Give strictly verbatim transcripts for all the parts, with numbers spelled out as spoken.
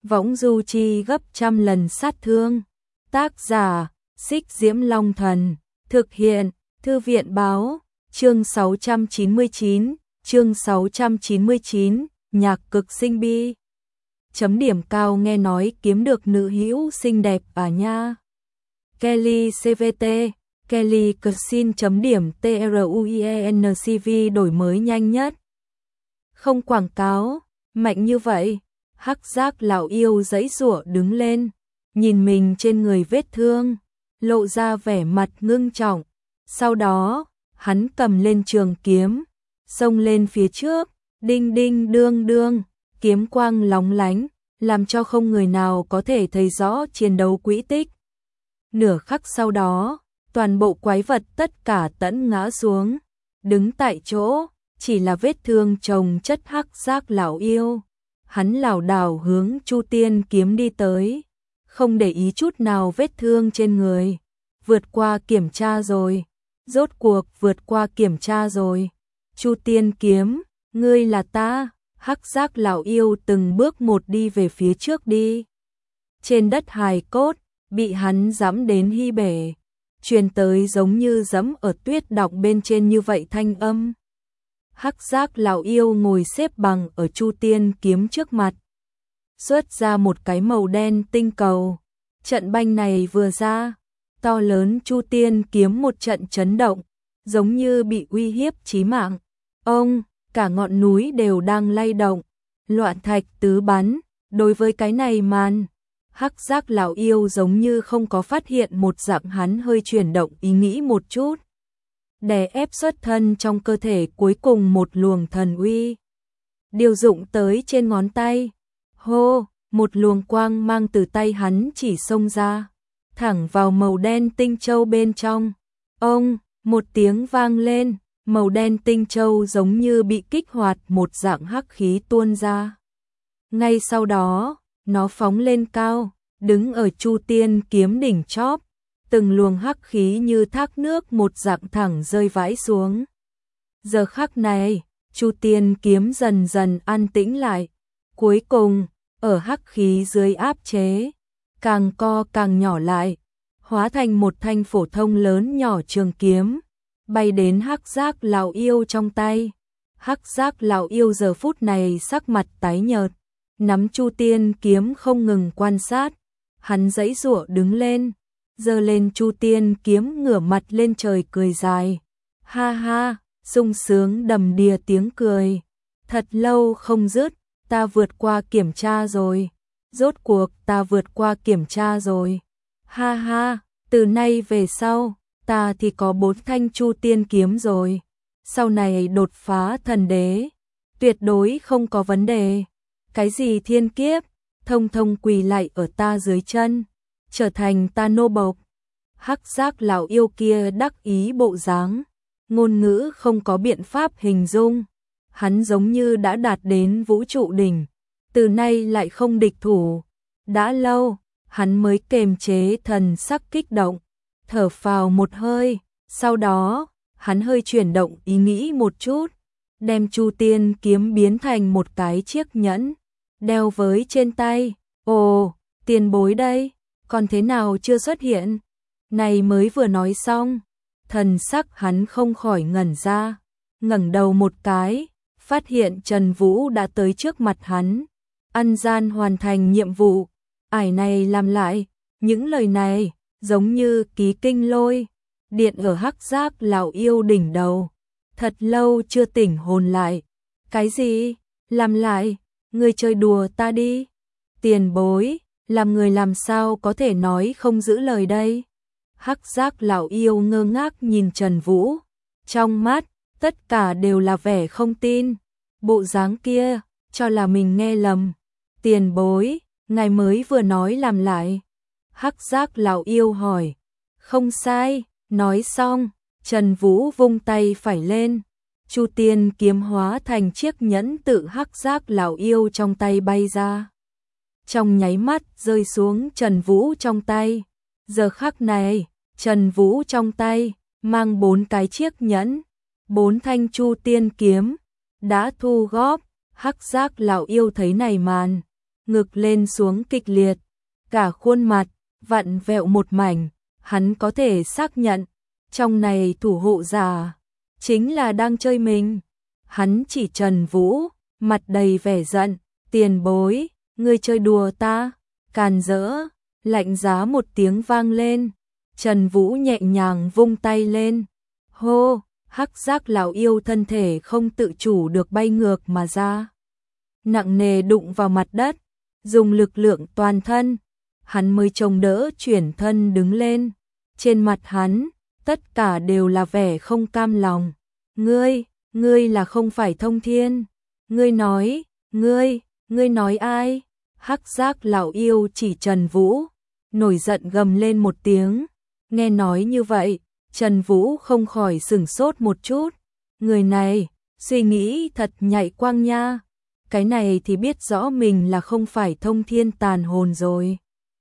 võng du chi gấp trăm lần sát thương. Tác giả, Xích Diễm Long Thần, thực hiện, Thư viện Báo, chương sáu trăm chín mươi chín, chương sáu trăm chín mươi chín, nhạc cực sinh bi. Chấm điểm cao nghe nói kiếm được nữ hữu xinh đẹp à nha. Kelly xê vê tê, Kelly Cuisine chấm điểm TRUIENCV đổi mới nhanh nhất. Không quảng cáo, mạnh như vậy. Hắc giác lão yêu giãy giụa đứng lên, nhìn mình trên người vết thương, lộ ra vẻ mặt ngưng trọng. Sau đó, hắn cầm lên trường kiếm, xông lên phía trước, đinh đinh đương đương, kiếm quang lóng lánh, làm cho không người nào có thể thấy rõ chiến đấu quỹ tích. Nửa khắc sau đó, toàn bộ quái vật tất cả tẫn ngã xuống, đứng tại chỗ, chỉ là vết thương chồng chất hắc giác lão yêu. Hắn lảo đảo hướng Chu Tiên kiếm đi tới, không để ý chút nào vết thương trên người. Vượt qua kiểm tra rồi, rốt cuộc vượt qua kiểm tra rồi. Chu Tiên kiếm, ngươi là ta. Hắc giác lão yêu từng bước một đi về phía trước đi. Trên đất hài cốt, bị hắn giẫm đến hy bể, truyền tới giống như giẫm ở tuyết đọng bên trên như vậy thanh âm. Hắc giác lão yêu ngồi xếp bằng ở Chu Tiên kiếm trước mặt, xuất ra một cái màu đen tinh cầu. Trận banh này vừa ra, to lớn Chu Tiên kiếm một trận chấn động, giống như bị uy hiếp chí mạng. Ông, cả ngọn núi đều đang lay động, loạn thạch tứ bắn. Đối với cái này màn, hắc giác lão yêu giống như không có phát hiện một dạng, hắn hơi chuyển động ý nghĩ một chút, đè ép xuất thân trong cơ thể cuối cùng một luồng thần uy điều dụng tới trên ngón tay. Hô, một luồng quang mang từ tay hắn chỉ xông ra, thẳng vào màu đen tinh châu bên trong. Ông, một tiếng vang lên, màu đen tinh châu giống như bị kích hoạt, một dạng hắc khí tuôn ra. Ngay sau đó, nó phóng lên cao, đứng ở Chu Tiên kiếm đỉnh chóp, từng luồng hắc khí như thác nước một dạng thẳng rơi vãi xuống. Giờ khắc này, Chu Tiên kiếm dần dần an tĩnh lại, cuối cùng, ở hắc khí dưới áp chế, càng co càng nhỏ lại, hóa thành một thanh phổ thông lớn nhỏ trường kiếm, bay đến hắc giác lão yêu trong tay. Hắc giác lão yêu giờ phút này sắc mặt tái nhợt, nắm Chu Tiên kiếm không ngừng quan sát. Hắn giãy giụa đứng lên, giơ lên Chu Tiên kiếm, ngửa mặt lên trời cười dài. Ha ha, sung sướng đầm đìa tiếng cười. Thật lâu không dứt, ta vượt qua kiểm tra rồi. Rốt cuộc ta vượt qua kiểm tra rồi. Ha ha, từ nay về sau, ta thì có bốn thanh Chu Tiên kiếm rồi. Sau này đột phá thần đế, tuyệt đối không có vấn đề. Cái gì thiên kiếp, thông thông quỳ lại ở ta dưới chân, trở thành ta nô bộc. Hắc giác lão yêu kia đắc ý bộ dáng, ngôn ngữ không có biện pháp hình dung. Hắn giống như đã đạt đến vũ trụ đỉnh, từ nay lại không địch thủ. Đã lâu, hắn mới kềm chế thần sắc kích động, thở phào một hơi. Sau đó, hắn hơi chuyển động ý nghĩ một chút, đem Chu Tiên kiếm biến thành một cái chiếc nhẫn, đeo với trên tay. Ồ, tiền bối đây, còn thế nào chưa xuất hiện? Này mới vừa nói xong, thần sắc hắn không khỏi ngẩn ra, ngẩng đầu một cái, phát hiện Trần Vũ đã tới trước mặt hắn. Ăn gian hoàn thành nhiệm vụ, ải này làm lại. Những lời này giống như ký kinh lôi điện ở hắc giác lão yêu đỉnh đầu, thật lâu chưa tỉnh hồn lại. Cái gì? Làm lại? Người chơi đùa ta đi. Tiền bối, làm người làm sao có thể nói không giữ lời đây? Hắc giác lão yêu ngơ ngác nhìn Trần Vũ, trong mắt tất cả đều là vẻ không tin. Bộ dáng kia, cho là mình nghe lầm. Tiền bối, ngài mới vừa nói làm lại. Hắc giác lão yêu hỏi. Không sai. Nói xong, Trần Vũ vung tay phải lên, Chu Tiên kiếm hóa thành chiếc nhẫn tự hắc giác lão yêu trong tay bay ra. Trong nháy mắt rơi xuống Trần Vũ trong tay. Giờ khắc này, Trần Vũ trong tay mang bốn cái chiếc nhẫn, bốn thanh Chu Tiên kiếm đã thu góp. Hắc giác lão yêu thấy này màn, ngực lên xuống kịch liệt, cả khuôn mặt vặn vẹo một mảnh, hắn có thể xác nhận, trong này thủ hộ giả chính là đang chơi mình. Hắn chỉ Trần Vũ, mặt đầy vẻ giận, tiền bối, ngươi chơi đùa ta, càn rỡ, lạnh giá một tiếng vang lên, Trần Vũ nhẹ nhàng vung tay lên, hô, hắc giác lão yêu thân thể không tự chủ được bay ngược mà ra, nặng nề đụng vào mặt đất, dùng lực lượng toàn thân, hắn mới chống đỡ chuyển thân đứng lên, trên mặt hắn, tất cả đều là vẻ không cam lòng, ngươi, ngươi là không phải Thông Thiên, ngươi nói, ngươi, ngươi nói ai? Hắc giác lão yêu chỉ Trần Vũ, nổi giận gầm lên một tiếng, nghe nói như vậy, Trần Vũ không khỏi sửng sốt một chút, người này, suy nghĩ thật nhạy quang nha, cái này thì biết rõ mình là không phải Thông Thiên tàn hồn rồi.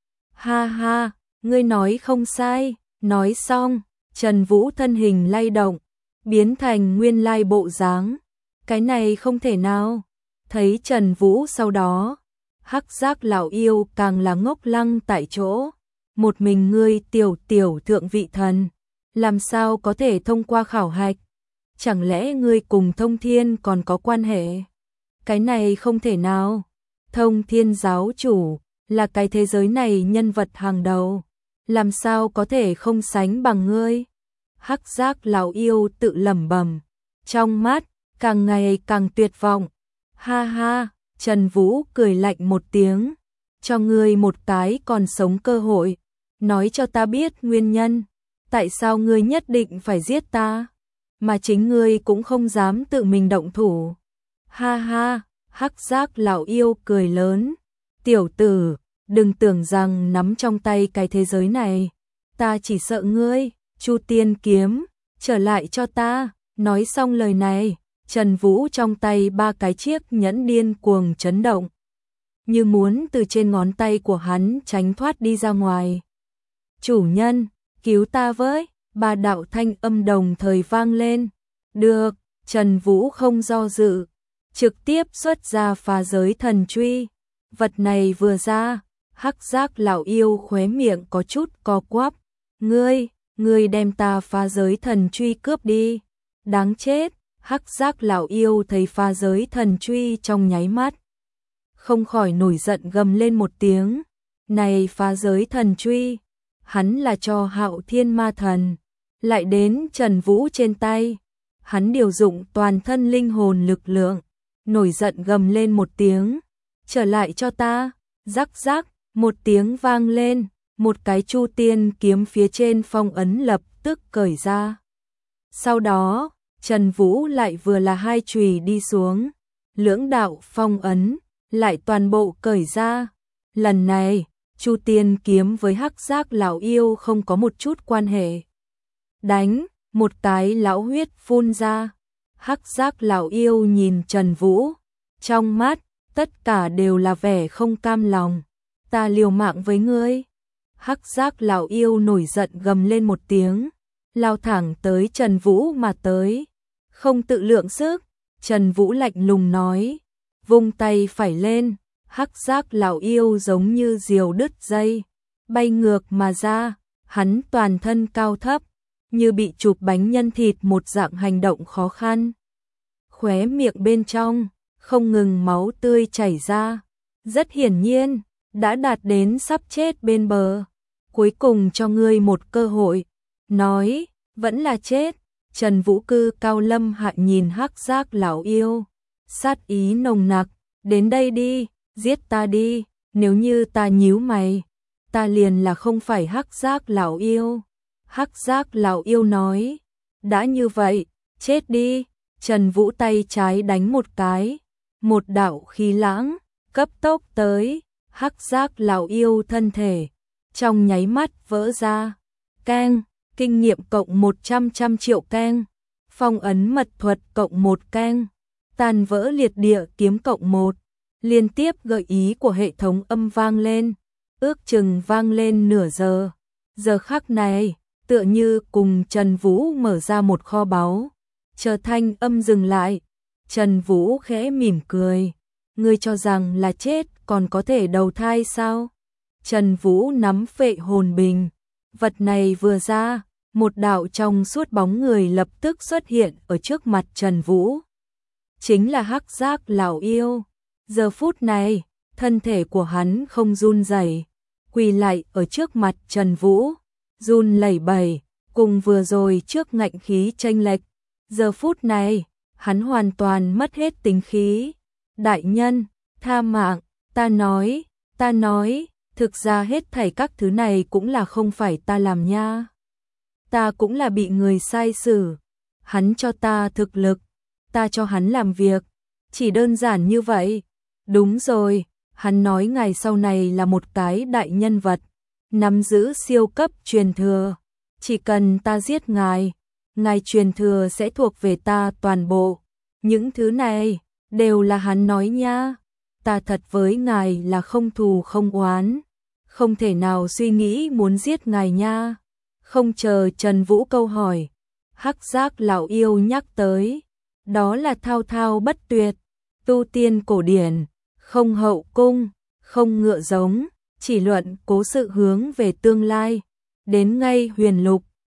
Ha ha, ngươi nói không sai, nói xong, Trần Vũ thân hình lay động, biến thành nguyên lai bộ dáng, cái này không thể nào, thấy Trần Vũ sau đó, hắc giác lão yêu càng là ngốc lăng tại chỗ, một mình ngươi tiểu tiểu thượng vị thần, làm sao có thể thông qua khảo hạch, chẳng lẽ ngươi cùng Thông Thiên còn có quan hệ, cái này không thể nào, Thông Thiên giáo chủ, là cái thế giới này nhân vật hàng đầu, làm sao có thể không sánh bằng ngươi, hắc giác lão yêu tự lẩm bẩm, trong mắt, càng ngày càng tuyệt vọng, ha ha, Trần Vũ cười lạnh một tiếng, cho ngươi một cái còn sống cơ hội, nói cho ta biết nguyên nhân, tại sao ngươi nhất định phải giết ta, mà chính ngươi cũng không dám tự mình động thủ. Ha ha, hắc giác lão yêu cười lớn, tiểu tử, đừng tưởng rằng nắm trong tay cái thế giới này, ta chỉ sợ ngươi, Chu Tiên kiếm, trở lại cho ta, nói xong lời này. Trần Vũ trong tay ba cái chiếc nhẫn điên cuồng chấn động, như muốn từ trên ngón tay của hắn tránh thoát đi ra ngoài. Chủ nhân, cứu ta với, ba đạo thanh âm đồng thời vang lên. Được, Trần Vũ không do dự, trực tiếp xuất ra phá giới thần truy. Vật này vừa ra, hắc giác lão yêu khóe miệng có chút co quắp. Ngươi, ngươi đem ta phá giới thần truy cướp đi, đáng chết. Hắc giác lão yêu thấy phá giới thần truy trong nháy mắt, không khỏi nổi giận gầm lên một tiếng, này phá giới thần truy, hắn là cho Hạo Thiên Ma Thần, lại đến Trần Vũ trên tay, hắn điều dụng toàn thân linh hồn lực lượng, nổi giận gầm lên một tiếng, trở lại cho ta, rắc rắc, một tiếng vang lên, một cái Chu Tiên kiếm phía trên phong ấn lập tức cởi ra. Sau đó, Trần Vũ lại vừa là hai chùy đi xuống, lưỡng đạo phong ấn, lại toàn bộ cởi ra. Lần này, Chu Tiên kiếm với hắc giác lão yêu không có một chút quan hệ. Đánh, một cái lão huyết phun ra. Hắc giác lão yêu nhìn Trần Vũ, trong mắt, tất cả đều là vẻ không cam lòng. Ta liều mạng với ngươi. Hắc giác lão yêu nổi giận gầm lên một tiếng, lao thẳng tới Trần Vũ mà tới. Không tự lượng sức, Trần Vũ lạnh lùng nói, vung tay phải lên, hắc giác lão yêu giống như diều đứt dây, bay ngược mà ra, hắn toàn thân cao thấp, như bị chụp bánh nhân thịt một dạng hành động khó khăn. Khóe miệng bên trong, không ngừng máu tươi chảy ra, rất hiển nhiên, đã đạt đến sắp chết bên bờ. Cuối cùng cho ngươi một cơ hội, nói, vẫn là chết. Trần Vũ cư cao lâm hạ nhìn hắc giác lão yêu, sát ý nồng nặc, đến đây đi, giết ta đi, nếu như ta nhíu mày, ta liền là không phải hắc giác lão yêu. Hắc giác lão yêu nói, đã như vậy, chết đi. Trần Vũ tay trái đánh một cái, một đạo khí lãng, cấp tốc tới, hắc giác lão yêu thân thể, trong nháy mắt vỡ ra, keng. Kinh nghiệm cộng một trăm trăm triệu keng, phong ấn mật thuật cộng một keng, tàn vỡ liệt địa kiếm cộng một, liên tiếp gợi ý của hệ thống âm vang lên, ước chừng vang lên nửa giờ. Giờ khắc này, tựa như cùng Trần Vũ mở ra một kho báu, chờ thanh âm dừng lại, Trần Vũ khẽ mỉm cười, ngươi cho rằng là chết còn có thể đầu thai sao? Trần Vũ nắm phệ hồn bình, vật này vừa ra, một đạo trong suốt bóng người lập tức xuất hiện ở trước mặt Trần Vũ. Chính là Hắc Giác lão yêu. Giờ phút này, thân thể của hắn không run rẩy, quỳ lại ở trước mặt Trần Vũ, run lẩy bẩy, cùng vừa rồi trước ngạnh khí chênh lệch. Giờ phút này, hắn hoàn toàn mất hết tính khí. Đại nhân, tha mạng, ta nói, ta nói, thực ra hết thảy các thứ này cũng là không phải ta làm nha. Ta cũng là bị người sai xử. Hắn cho ta thực lực, ta cho hắn làm việc. Chỉ đơn giản như vậy. Đúng rồi, hắn nói ngài sau này là một cái đại nhân vật, nắm giữ siêu cấp truyền thừa. Chỉ cần ta giết ngài, ngài truyền thừa sẽ thuộc về ta toàn bộ. Những thứ này đều là hắn nói nha. Ta thật với ngài là không thù không oán, không thể nào suy nghĩ muốn giết ngài nha. Không chờ Trần Vũ câu hỏi, Hắc Giác lão yêu nhắc tới, đó là thao thao bất tuyệt, tu tiên cổ điển, không hậu cung, không ngựa giống, chỉ luận cố sự hướng về tương lai, đến ngay huyền lục,